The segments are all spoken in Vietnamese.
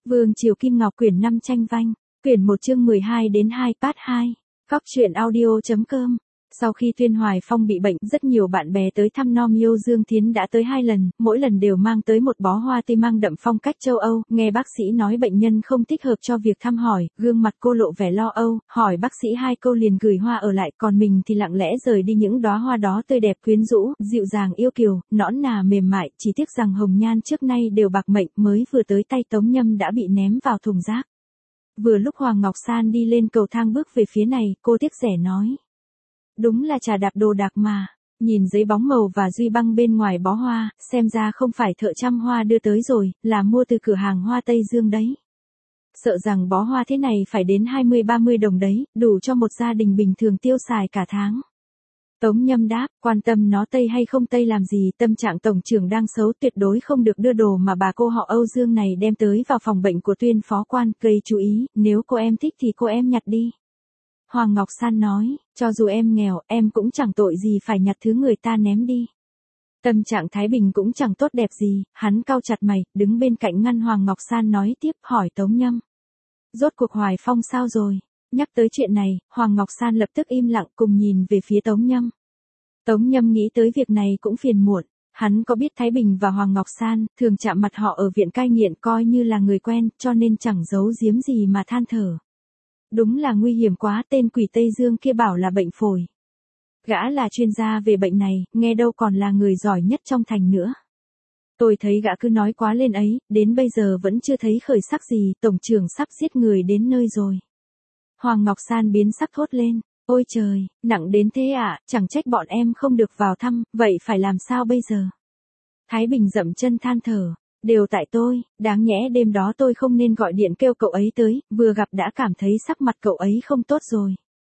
Vương Triều Kim Ngọc quyển 5 tranh vanh, quyển 1 chương 12 đến 2 part 2. Góc truyện audio.com. Sau khi Tuyên Hoài Phong bị bệnh, rất nhiều bạn bè tới thăm Nom Yêu Dương Thiến đã tới 2 lần, mỗi lần đều mang tới một bó hoa tươi mang đậm phong cách châu Âu. Nghe bác sĩ nói bệnh nhân không thích hợp cho việc thăm hỏi, gương mặt cô lộ vẻ lo âu, hỏi bác sĩ 2 câu liền gửi hoa ở lại, còn mình thì lặng lẽ rời đi. Những đóa hoa đó tươi đẹp quyến rũ, dịu dàng yêu kiều, nõn nà mềm mại, chỉ tiếc rằng hồng nhan trước nay đều bạc mệnh, mới vừa tới tay Tống Nhâm đã bị ném vào thùng rác. Vừa lúc Hoàng Ngọc San đi lên cầu thang bước về phía này, cô tiếc rẻ nói: đúng là trà đạp đồ đạc mà. Nhìn giấy bóng màu và duy băng bên ngoài bó hoa, xem ra không phải thợ chăm hoa đưa tới rồi, là mua từ cửa hàng hoa Tây Dương đấy. Sợ rằng bó hoa thế này phải đến 20-30 đồng đấy, đủ cho một gia đình bình thường tiêu xài cả tháng. Tống Nhâm đáp, quan tâm nó Tây hay không Tây làm gì, tâm trạng tổng trưởng đang xấu, tuyệt đối không được đưa đồ mà bà cô họ Âu Dương này đem tới vào phòng bệnh của Tuyên phó quan, gây chú ý, nếu cô em thích thì cô em nhặt đi. Hoàng Ngọc San nói, cho dù em nghèo, em cũng chẳng tội gì phải nhặt thứ người ta ném đi. Tâm trạng Thái Bình cũng chẳng tốt đẹp gì, hắn cau chặt mày, đứng bên cạnh ngăn Hoàng Ngọc San nói tiếp, hỏi Tống Nhâm: rốt cuộc Hoài Phong sao rồi? Nhắc tới chuyện này, Hoàng Ngọc San lập tức im lặng, cùng nhìn về phía Tống Nhâm. Tống Nhâm nghĩ tới việc này cũng phiền muộn, hắn có biết Thái Bình và Hoàng Ngọc San thường chạm mặt họ ở viện cai nghiện, coi như là người quen, cho nên chẳng giấu giếm gì mà than thở. Đúng là nguy hiểm quá, tên quỷ Tây Dương kia bảo là bệnh phổi. Gã là chuyên gia về bệnh này, nghe đâu còn là người giỏi nhất trong thành nữa. Tôi thấy gã cứ nói quá lên ấy, đến bây giờ vẫn chưa thấy khởi sắc gì, tổng trưởng sắp giết người đến nơi rồi. Hoàng Ngọc San biến sắc thốt lên, ôi trời, nặng đến thế à, chẳng trách bọn em không được vào thăm, vậy phải làm sao bây giờ? Thái Bình dậm chân than thở, đều tại tôi, đáng nhẽ đêm đó tôi không nên gọi điện kêu cậu ấy tới, vừa gặp đã cảm thấy sắc mặt cậu ấy không tốt rồi.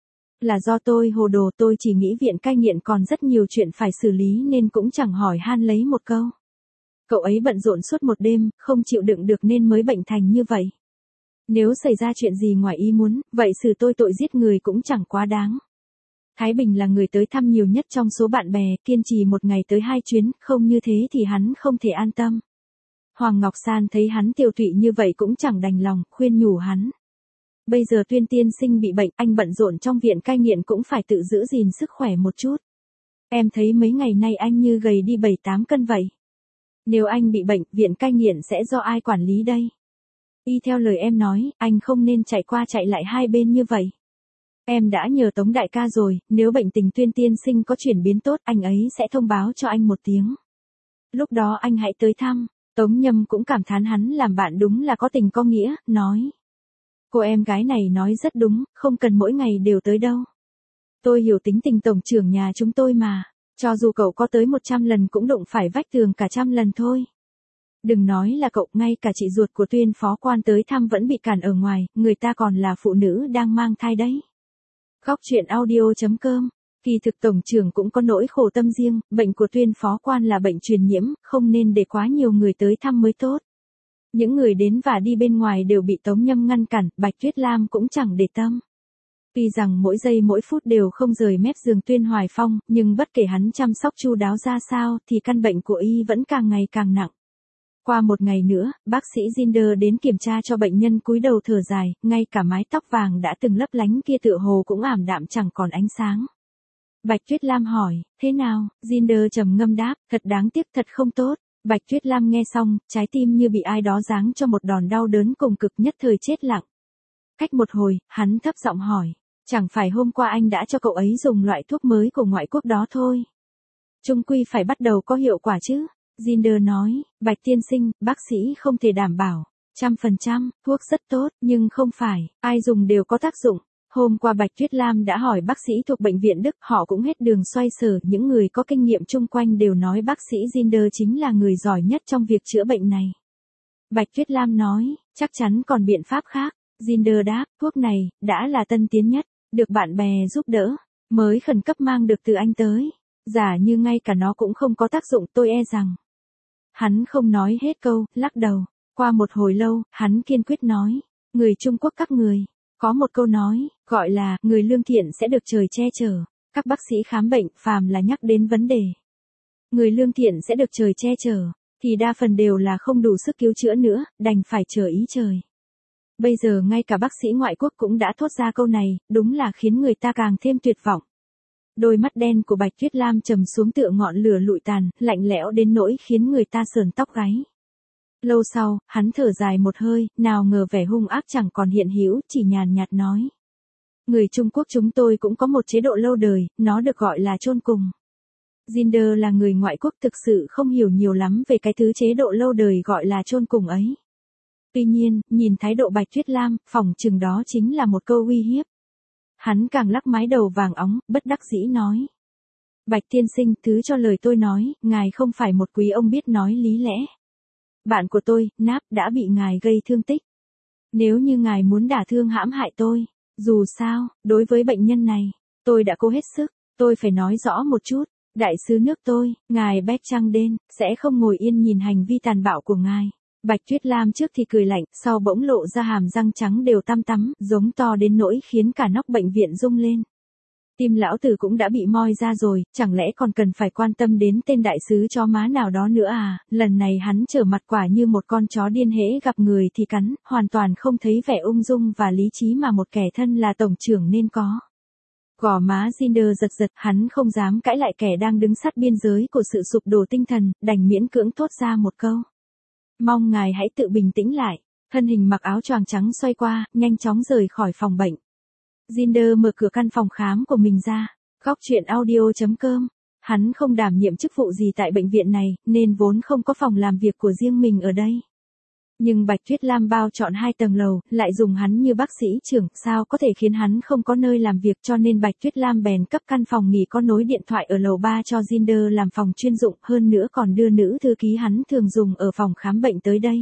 Là do tôi hồ đồ, tôi chỉ nghĩ viện cai nghiện còn rất nhiều chuyện phải xử lý nên cũng chẳng hỏi han lấy một câu. Cậu ấy bận rộn suốt một đêm, không chịu đựng được nên mới bệnh thành như vậy. Nếu xảy ra chuyện gì ngoài ý muốn, vậy xử tôi tội giết người cũng chẳng quá đáng. Thái Bình là người tới thăm nhiều nhất trong số bạn bè, kiên trì một ngày tới 2 chuyến, không như thế thì hắn không thể an tâm. Hoàng Ngọc San thấy hắn tiều tụy như vậy cũng chẳng đành lòng, khuyên nhủ hắn. Bây giờ Tuyên tiên sinh bị bệnh, anh bận rộn trong viện cai nghiện cũng phải tự giữ gìn sức khỏe một chút. Em thấy mấy ngày nay anh như gầy đi 7-8 cân vậy. Nếu anh bị bệnh, viện cai nghiện sẽ do ai quản lý đây? Y theo lời em nói, anh không nên chạy qua chạy lại hai bên như vậy. Em đã nhờ Tống đại ca rồi, nếu bệnh tình Tuyên tiên sinh có chuyển biến tốt, anh ấy sẽ thông báo cho anh một tiếng. Lúc đó anh hãy tới thăm. Tống Nhâm cũng cảm thán hắn làm bạn đúng là có tình có nghĩa, nói. Cô em gái này nói rất đúng, không cần mỗi ngày đều tới đâu. Tôi hiểu tính tình tổng trưởng nhà chúng tôi mà, cho dù cậu có tới 100 lần cũng đụng phải vách tường cả 100 lần thôi. Đừng nói là cậu, ngay cả chị ruột của Tuyên phó quan tới thăm vẫn bị cản ở ngoài, người ta còn là phụ nữ đang mang thai đấy. Góc truyện audio.com. Kỳ thực tổng trưởng cũng có nỗi khổ tâm riêng, bệnh của Tuyên phó quan là bệnh truyền nhiễm, không nên để quá nhiều người tới thăm mới tốt. Những người đến và đi bên ngoài đều bị Tống Nhâm ngăn cản, Bạch Tuyết Lam cũng chẳng để tâm. Tuy rằng mỗi giây mỗi phút đều không rời mép giường Tuyên Hoài Phong, nhưng bất kể hắn chăm sóc chu đáo ra sao thì căn bệnh của y vẫn càng ngày càng nặng. Qua một ngày nữa, bác sĩ Jinder đến kiểm tra cho bệnh nhân, cúi đầu thở dài, ngay cả mái tóc vàng đã từng lấp lánh kia tựa hồ cũng ảm đạm chẳng còn ánh sáng. Bạch Tuyết Lam hỏi, thế nào? Jinder trầm ngâm đáp, thật đáng tiếc, thật không tốt. Bạch Tuyết Lam nghe xong, trái tim như bị ai đó giáng cho một đòn đau đớn cùng cực, nhất thời chết lặng. Cách một hồi, hắn thấp giọng hỏi, chẳng phải hôm qua anh đã cho cậu ấy dùng loại thuốc mới của ngoại quốc đó thôi? Chung quy phải bắt đầu có hiệu quả chứ? Jinder nói, Bạch tiên sinh, bác sĩ không thể đảm bảo 100%, thuốc rất tốt, nhưng không phải ai dùng đều có tác dụng. Hôm qua Bạch Tuyết Lam đã hỏi bác sĩ thuộc bệnh viện Đức, họ cũng hết đường xoay sở, những người có kinh nghiệm chung quanh đều nói bác sĩ Jinder chính là người giỏi nhất trong việc chữa bệnh này. Bạch Tuyết Lam nói, chắc chắn còn biện pháp khác. Jinder đáp, thuốc này đã là tân tiến nhất, được bạn bè giúp đỡ, mới khẩn cấp mang được từ anh tới. Giả như ngay cả nó cũng không có tác dụng, tôi e rằng. Hắn không nói hết câu, lắc đầu. Qua một hồi lâu, hắn kiên quyết nói, người Trung Quốc các người. Có một câu nói, gọi là, người lương thiện sẽ được trời che chở. Các bác sĩ khám bệnh, phàm là nhắc đến vấn đề người lương thiện sẽ được trời che chở, thì đa phần đều là không đủ sức cứu chữa nữa, đành phải chờ ý trời. Bây giờ ngay cả bác sĩ ngoại quốc cũng đã thốt ra câu này, đúng là khiến người ta càng thêm tuyệt vọng. Đôi mắt đen của Bạch Tuyết Lam trầm xuống tựa ngọn lửa lụi tàn, lạnh lẽo đến nỗi khiến người ta sởn tóc gáy. Lâu sau, hắn thở dài một hơi, nào ngờ vẻ hung ác chẳng còn hiện hữu, chỉ nhàn nhạt nói. Người Trung Quốc chúng tôi cũng có một chế độ lâu đời, nó được gọi là chôn cùng. Jinder là người ngoại quốc thực sự không hiểu nhiều lắm về cái thứ chế độ lâu đời gọi là chôn cùng ấy. Tuy nhiên, nhìn thái độ Bạch Tuyết Lam, phỏng chừng đó chính là một câu uy hiếp. Hắn càng lắc mái đầu vàng óng, bất đắc dĩ nói. Bạch tiên sinh, thứ cho lời tôi nói, ngài không phải một quý ông biết nói lý lẽ. Bạn của tôi, Náp, đã bị ngài gây thương tích. Nếu như ngài muốn đả thương hãm hại tôi, dù sao, đối với bệnh nhân này, tôi đã cố hết sức, tôi phải nói rõ một chút. Đại sứ nước tôi, ngài Beck Trăng Đen, sẽ không ngồi yên nhìn hành vi tàn bạo của ngài. Bạch Tuyết Lam trước thì cười lạnh, sau bỗng lộ ra hàm răng trắng đều tăm tắm, giống to đến nỗi khiến cả nóc bệnh viện rung lên. Tim lão tử cũng đã bị moi ra rồi, chẳng lẽ còn cần phải quan tâm đến tên đại sứ chó má nào đó nữa à? Lần này hắn trở mặt quả như một con chó điên hễ gặp người thì cắn, hoàn toàn không thấy vẻ ung dung và lý trí mà một kẻ thân là tổng trưởng nên có. Gò má Jinder giật giật, hắn không dám cãi lại kẻ đang đứng sát biên giới của sự sụp đổ tinh thần, đành miễn cưỡng thốt ra một câu. Mong ngài hãy tự bình tĩnh lại. Thân hình mặc áo choàng trắng xoay qua, nhanh chóng rời khỏi phòng bệnh. Jinder mở cửa căn phòng khám của mình ra. Góc truyện audio.com. Hắn không đảm nhiệm chức vụ gì tại bệnh viện này, nên vốn không có phòng làm việc của riêng mình ở đây. Nhưng Bạch Tuyết Lam bao chọn 2 tầng lầu, lại dùng hắn như bác sĩ trưởng, sao có thể khiến hắn không có nơi làm việc, cho nên Bạch Tuyết Lam bèn cấp căn phòng nghỉ có nối điện thoại ở lầu 3 cho Jinder làm phòng chuyên dụng, hơn nữa còn đưa nữ thư ký hắn thường dùng ở phòng khám bệnh tới đây.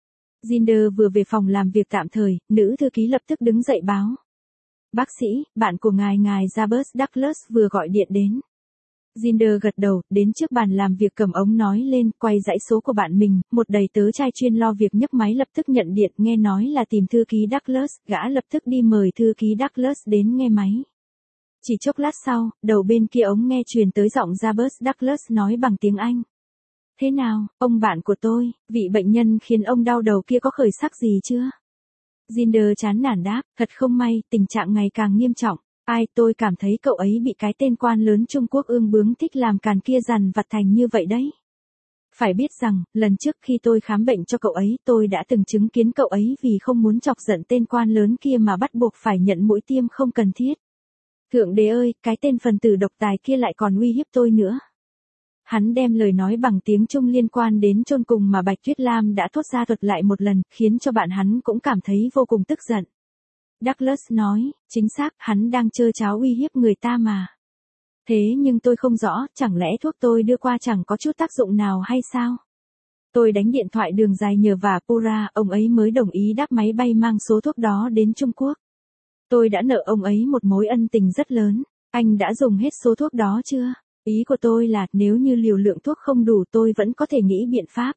Jinder vừa về phòng làm việc tạm thời, nữ thư ký lập tức đứng dậy báo. Bác sĩ, bạn của ngài Jabez Douglas vừa gọi điện đến. Jinder gật đầu, đến trước bàn làm việc cầm ống nói lên, quay dãy số của bạn mình, một đầy tớ trai chuyên lo việc nhấc máy lập tức nhận điện, nghe nói là tìm thư ký Douglas, gã lập tức đi mời thư ký Douglas đến nghe máy. Chỉ chốc lát sau, đầu bên kia ống nghe truyền tới giọng Jabez Douglas nói bằng tiếng Anh. Thế nào, ông bạn của tôi, vị bệnh nhân khiến ông đau đầu kia có khởi sắc gì chưa? Jinder chán nản đáp, thật không may, tình trạng ngày càng nghiêm trọng. Ai, tôi cảm thấy cậu ấy bị cái tên quan lớn Trung Quốc ương bướng thích làm càn kia dằn vặt thành như vậy đấy. Phải biết rằng, lần trước khi tôi khám bệnh cho cậu ấy, tôi đã từng chứng kiến cậu ấy vì không muốn chọc giận tên quan lớn kia mà bắt buộc phải nhận mũi tiêm không cần thiết. Thượng đế ơi, cái tên phần tử độc tài kia lại còn uy hiếp tôi nữa. Hắn đem lời nói bằng tiếng Trung liên quan đến chôn cùng mà Bạch Tuyết Lam đã thốt ra thuật lại một lần, khiến cho bạn hắn cũng cảm thấy vô cùng tức giận. Douglas nói, chính xác, hắn đang trơ tráo uy hiếp người ta mà. Thế nhưng tôi không rõ, chẳng lẽ thuốc tôi đưa qua chẳng có chút tác dụng nào hay sao? Tôi đánh điện thoại đường dài nhờ vả Pura, ông ấy mới đồng ý đáp máy bay mang số thuốc đó đến Trung Quốc. Tôi đã nợ ông ấy một mối ân tình rất lớn. Anh đã dùng hết số thuốc đó chưa? Ý của tôi là, nếu như liều lượng thuốc không đủ tôi vẫn có thể nghĩ biện pháp.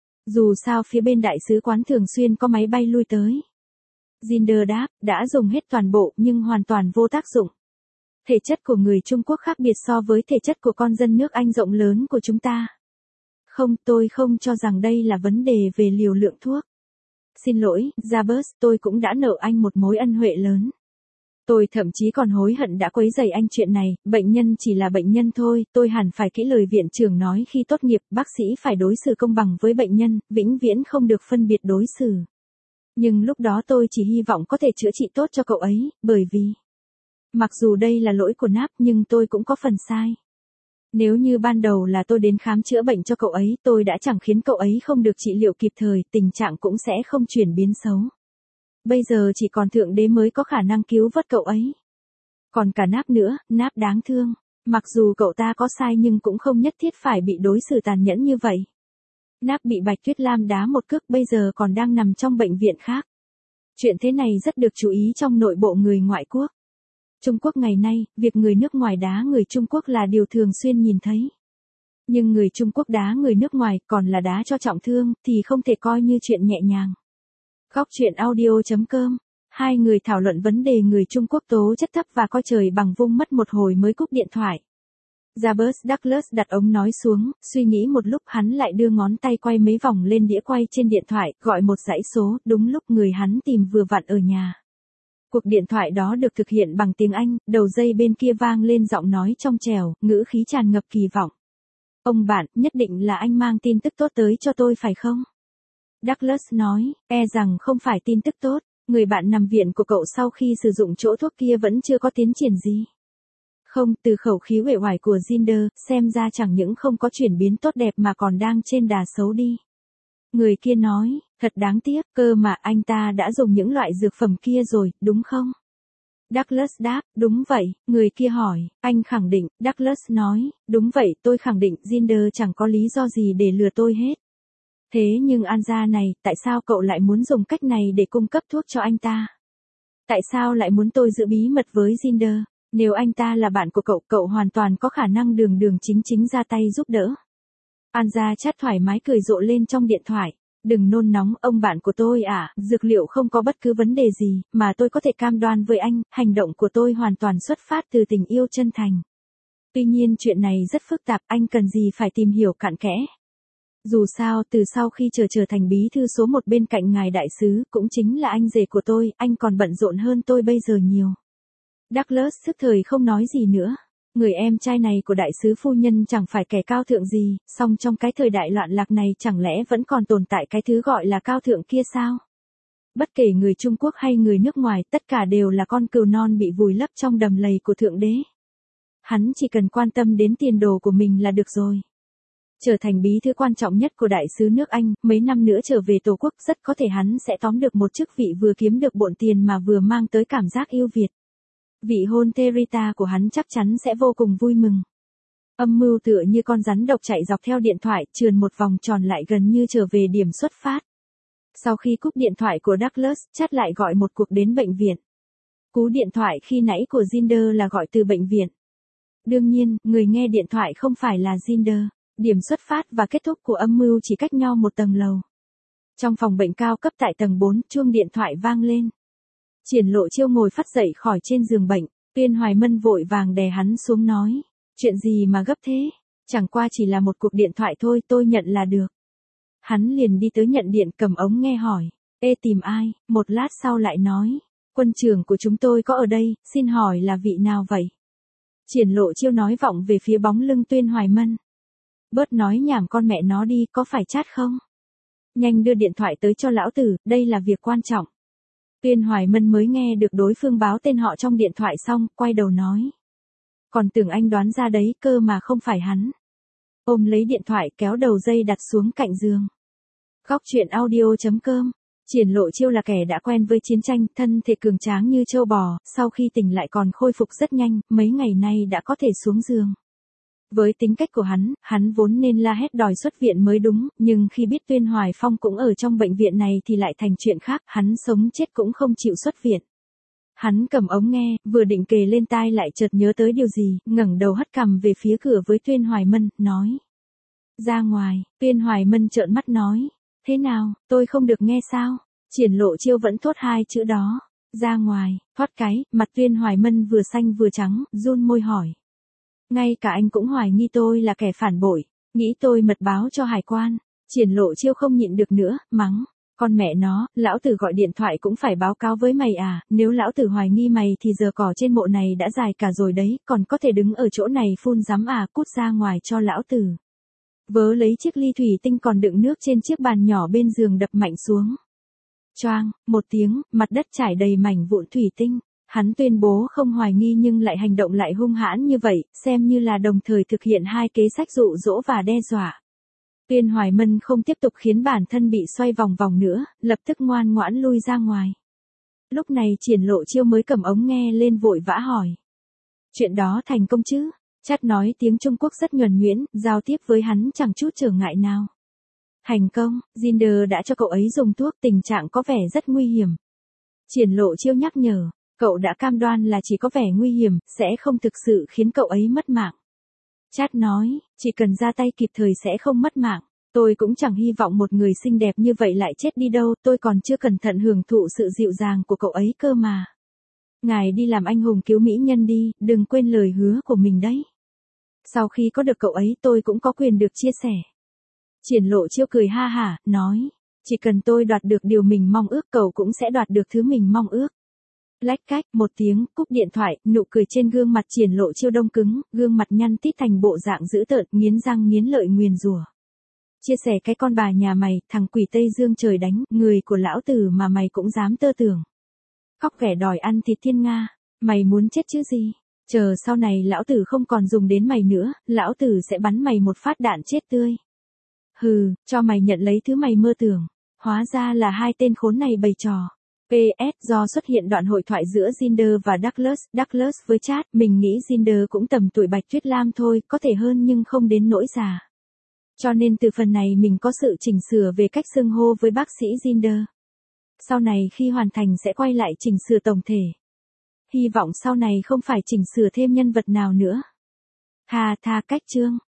Dù sao phía bên đại sứ quán thường xuyên có máy bay lui tới. Jinder đáp, đã dùng hết toàn bộ nhưng hoàn toàn vô tác dụng. Thể chất của người Trung Quốc khác biệt so với thể chất của con dân nước Anh rộng lớn của chúng ta. Không, tôi không cho rằng đây là vấn đề về liều lượng thuốc. Xin lỗi, Jabez, tôi cũng đã nợ anh một mối ân huệ lớn. Tôi thậm chí còn hối hận đã quấy rầy anh chuyện này, bệnh nhân chỉ là bệnh nhân thôi, tôi hẳn phải kỹ lời viện trưởng nói khi tốt nghiệp, bác sĩ phải đối xử công bằng với bệnh nhân, vĩnh viễn không được phân biệt đối xử. Nhưng lúc đó tôi chỉ hy vọng có thể chữa trị tốt cho cậu ấy, bởi vì... Mặc dù đây là lỗi của Náp nhưng tôi cũng có phần sai. Nếu như ban đầu là tôi đến khám chữa bệnh cho cậu ấy, tôi đã chẳng khiến cậu ấy không được trị liệu kịp thời, tình trạng cũng sẽ không chuyển biến xấu. Bây giờ chỉ còn Thượng Đế mới có khả năng cứu vớt cậu ấy. Còn cả Náp nữa, Náp đáng thương. Mặc dù cậu ta có sai nhưng cũng không nhất thiết phải bị đối xử tàn nhẫn như vậy. Náp bị Bạch Tuyết Lam đá một cước bây giờ còn đang nằm trong bệnh viện khác. Chuyện thế này rất được chú ý trong nội bộ người ngoại quốc. Trung Quốc ngày nay, việc người nước ngoài đá người Trung Quốc là điều thường xuyên nhìn thấy. Nhưng người Trung Quốc đá người nước ngoài còn là đá cho trọng thương thì không thể coi như chuyện nhẹ nhàng. Góc truyện audio.com. Hai người thảo luận vấn đề người Trung Quốc tố chất thấp và coi trời bằng vung mất một hồi mới cúp điện thoại. Robert Douglas đặt ống nói xuống, suy nghĩ một lúc hắn lại đưa ngón tay quay mấy vòng lên đĩa quay trên điện thoại, gọi một dãy số, đúng lúc người hắn tìm vừa vặn ở nhà. Cuộc điện thoại đó được thực hiện bằng tiếng Anh, đầu dây bên kia vang lên giọng nói trong trẻo, ngữ khí tràn ngập kỳ vọng. Ông bạn, nhất định là anh mang tin tức tốt tới cho tôi phải không? Douglas nói, rằng không phải tin tức tốt, người bạn nằm viện của cậu sau khi sử dụng chỗ thuốc kia vẫn chưa có tiến triển gì. Không, từ khẩu khí uể oải của Jinder, xem ra chẳng những không có chuyển biến tốt đẹp mà còn đang trên đà xấu đi. Người kia nói, thật đáng tiếc, cơ mà anh ta đã dùng những loại dược phẩm kia rồi, đúng không? Douglas đáp, đúng vậy, người kia hỏi, anh khẳng định, Douglas nói, đúng vậy, tôi khẳng định Jinder chẳng có lý do gì để lừa tôi hết. Thế nhưng Anja này, tại sao cậu lại muốn dùng cách này để cung cấp thuốc cho anh ta? Tại sao lại muốn tôi giữ bí mật với Jinder? Nếu anh ta là bạn của cậu, cậu hoàn toàn có khả năng đường chính ra tay giúp đỡ. Anja chát thoải mái cười rộ lên trong điện thoại. Đừng nôn nóng, ông bạn của tôi à, dược liệu không có bất cứ vấn đề gì, mà tôi có thể cam đoan với anh, hành động của tôi hoàn toàn xuất phát từ tình yêu chân thành. Tuy nhiên chuyện này rất phức tạp, anh cần gì phải tìm hiểu cặn kẽ. Dù sao, từ sau khi trở thành bí thư số 1 bên cạnh ngài đại sứ, cũng chính là anh rể của tôi, anh còn bận rộn hơn tôi bây giờ nhiều. Douglas tức thời không nói gì nữa. Người em trai này của đại sứ phu nhân chẳng phải kẻ cao thượng gì, song trong cái thời đại loạn lạc này chẳng lẽ vẫn còn tồn tại cái thứ gọi là cao thượng kia sao? Bất kể người Trung Quốc hay người nước ngoài, tất cả đều là con cừu non bị vùi lấp trong đầm lầy của Thượng Đế. Hắn chỉ cần quan tâm đến tiền đồ của mình là được rồi. Trở thành bí thư quan trọng nhất của đại sứ nước Anh, mấy năm nữa trở về Tổ quốc rất có thể hắn sẽ tóm được một chức vị vừa kiếm được bộn tiền mà vừa mang tới cảm giác yêu Việt. Vị hôn thê Rita của hắn chắc chắn sẽ vô cùng vui mừng. Âm mưu tựa như con rắn độc chạy dọc theo điện thoại, trườn một vòng tròn lại gần như trở về điểm xuất phát. Sau khi cúp điện thoại của Douglas, Chad lại gọi một cuộc đến bệnh viện. Cú điện thoại khi nãy của Jinder là gọi từ bệnh viện. Đương nhiên, người nghe điện thoại không phải là Jinder. Điểm xuất phát và kết thúc của âm mưu chỉ cách nhau một tầng lầu. Trong phòng bệnh cao cấp tại tầng 4, chuông điện thoại vang lên. Triển Lộ Chiêu ngồi phắt dậy khỏi trên giường bệnh, Tuyên Hoài Mân vội vàng đè hắn xuống nói, chuyện gì mà gấp thế, chẳng qua chỉ là một cuộc điện thoại thôi, tôi nhận là được. Hắn liền đi tới nhận điện, cầm ống nghe hỏi, tìm ai, một lát sau lại nói, quân trưởng của chúng tôi có ở đây, xin hỏi là vị nào vậy? Triển Lộ Chiêu nói vọng về phía bóng lưng Tuyên Hoài Mân. Bớt nói nhảm con mẹ nó đi, có phải chat không? Nhanh đưa điện thoại tới cho lão tử, đây là việc quan trọng. Tuyên Hoài Mân mới nghe được đối phương báo tên họ trong điện thoại xong, quay đầu nói. Còn tưởng anh đoán ra đấy, cơ mà không phải hắn. Ôm lấy điện thoại, kéo đầu dây đặt xuống cạnh giường. Góc truyện audio.com. Triển Lộ Chiêu là kẻ đã quen với chiến tranh, thân thể cường tráng như trâu bò, sau khi tỉnh lại còn khôi phục rất nhanh, mấy ngày nay đã có thể xuống giường. Với tính cách của hắn vốn nên la hét đòi xuất viện mới đúng, nhưng khi biết Tuyên Hoài Phong cũng ở trong bệnh viện này thì lại thành chuyện khác, hắn sống chết cũng không chịu xuất viện. Hắn cầm ống nghe, vừa định kề lên tai lại chợt nhớ tới điều gì, ngẩng đầu hất cằm về phía cửa với Tuyên Hoài Mân, nói. Ra ngoài, Tuyên Hoài Mân trợn mắt nói. Thế nào, tôi không được nghe sao? Triển Lộ Chiêu vẫn thốt hai chữ đó. Ra ngoài, thoát cái, mặt Tuyên Hoài Mân vừa xanh vừa trắng, run môi hỏi. Ngay cả anh cũng hoài nghi tôi là kẻ phản bội, nghĩ tôi mật báo cho hải quan. Triển Lộ Chiêu không nhịn được nữa, mắng. Con mẹ nó, lão tử gọi điện thoại cũng phải báo cáo với mày à, nếu lão tử hoài nghi mày thì giờ cỏ trên mộ này đã dài cả rồi đấy, còn có thể đứng ở chỗ này phun dám à, cút ra ngoài cho lão tử. Vớ lấy chiếc ly thủy tinh còn đựng nước trên chiếc bàn nhỏ bên giường đập mạnh xuống. Choang, một tiếng, mặt đất trải đầy mảnh vụn thủy tinh. Hắn tuyên bố không hoài nghi nhưng lại hành động lại hung hãn như vậy, xem như là đồng thời thực hiện hai kế sách dụ dỗ và đe dọa. Tuyên Hoài Mân không tiếp tục khiến bản thân bị xoay vòng vòng nữa, lập tức ngoan ngoãn lui ra ngoài. Lúc này Triển Lộ Chiêu mới cầm ống nghe lên vội vã hỏi. Chuyện đó thành công chứ? Chát nói tiếng Trung Quốc rất nhuần nhuyễn, giao tiếp với hắn chẳng chút trở ngại nào. Thành công, Jinder đã cho cậu ấy dùng thuốc, tình trạng có vẻ rất nguy hiểm. Triển Lộ Chiêu nhắc nhở. Cậu đã cam đoan là chỉ có vẻ nguy hiểm, sẽ không thực sự khiến cậu ấy mất mạng. Chát nói, chỉ cần ra tay kịp thời sẽ không mất mạng. Tôi cũng chẳng hy vọng một người xinh đẹp như vậy lại chết đi đâu, tôi còn chưa cẩn thận hưởng thụ sự dịu dàng của cậu ấy cơ mà. Ngài đi làm anh hùng cứu mỹ nhân đi, đừng quên lời hứa của mình đấy. Sau khi có được cậu ấy tôi cũng có quyền được chia sẻ. Triển Lộ Chiêu cười ha hả, nói. Chỉ cần tôi đoạt được điều mình mong ước cậu cũng sẽ đoạt được thứ mình mong ước. Lách cách một tiếng, cúp điện thoại, nụ cười trên gương mặt Triển Lộ Chiêu đông cứng, gương mặt nhăn tít thành bộ dạng dữ tợn, nghiến răng nghiến lợi nguyền rủa. Chia sẻ cái con bà nhà mày, thằng quỷ Tây Dương trời đánh, người của lão tử mà mày cũng dám tơ tưởng. Khóc ghẻ đòi ăn thịt thiên nga, mày muốn chết chứ gì? Chờ sau này lão tử không còn dùng đến mày nữa, lão tử sẽ bắn mày một phát đạn chết tươi. Hừ, cho mày nhận lấy thứ mày mơ tưởng. Hóa ra là hai tên khốn này bày trò. PS, do xuất hiện đoạn hội thoại giữa Jinder và Douglas với chat, mình nghĩ Jinder cũng tầm tuổi Bạch Tuyết Lam thôi, có thể hơn nhưng không đến nỗi già. Cho nên từ phần này mình có sự chỉnh sửa về cách xưng hô với bác sĩ Jinder. Sau này khi hoàn thành sẽ quay lại chỉnh sửa tổng thể. Hy vọng sau này không phải chỉnh sửa thêm nhân vật nào nữa. Hà tha cách chương.